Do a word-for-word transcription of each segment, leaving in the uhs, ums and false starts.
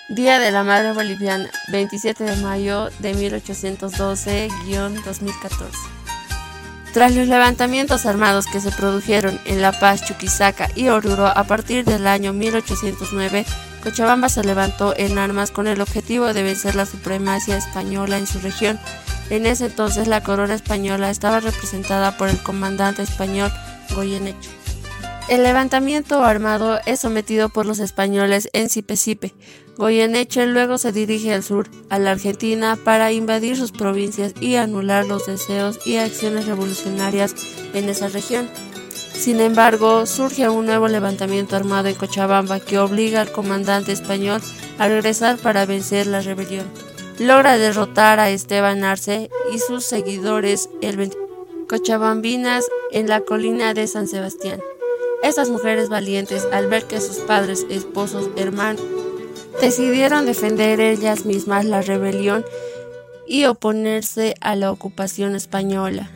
Día de la Madre Boliviana, veintisiete de mayo de mil ochocientos doce a dos mil catorce. Tras los levantamientos armados que se produjeron en La Paz, Chuquisaca y Oruro a partir del año mil ochocientos nueve, Cochabamba se levantó en armas con el objetivo de vencer la supremacía española en su región. En ese entonces la corona española estaba representada por el comandante español Goyeneche. El levantamiento armado es sometido por los españoles en Sipe-Sipe. Goyeneche luego se dirige al sur, a la Argentina, para invadir sus provincias y anular los deseos y acciones revolucionarias en esa región. Sin embargo, surge un nuevo levantamiento armado en Cochabamba que obliga al comandante español a regresar para vencer la rebelión. Logra derrotar a Esteban Arce y sus seguidores el veinte cochabambinas en la colina de San Sebastián. Estas mujeres valientes, al ver que sus padres, esposos, hermanos, decidieron defender ellas mismas la rebelión y oponerse a la ocupación española.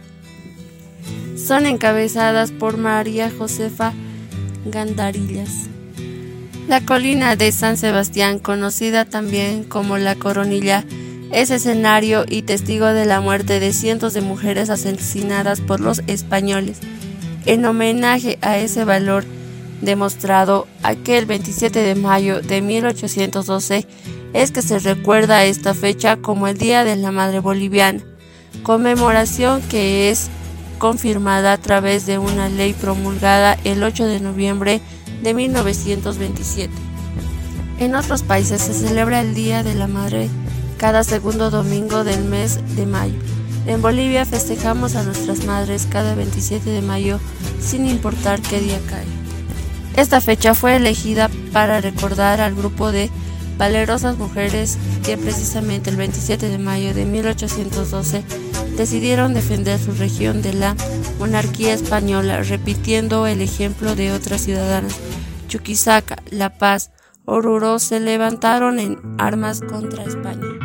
Son encabezadas por María Josefa Gandarillas. La colina de San Sebastián, conocida también como La Coronilla, es escenario y testigo de la muerte de cientos de mujeres asesinadas por los españoles. En homenaje a ese valor demostrado aquel veintisiete de mayo de mil ochocientos doce, es que se recuerda esta fecha como el Día de la Madre Boliviana, conmemoración que es confirmada a través de una ley promulgada el ocho de noviembre de mil novecientos veintisiete. En otros países se celebra el Día de la Madre cada segundo domingo del mes de mayo. En Bolivia festejamos a nuestras madres cada veintisiete de mayo, sin importar qué día cae. Esta fecha fue elegida para recordar al grupo de valerosas mujeres que precisamente el veintisiete de mayo de mil ochocientos doce decidieron defender su región de la monarquía española, repitiendo el ejemplo de otras ciudadanas. Chuquisaca, La Paz, Oruro se levantaron en armas contra España.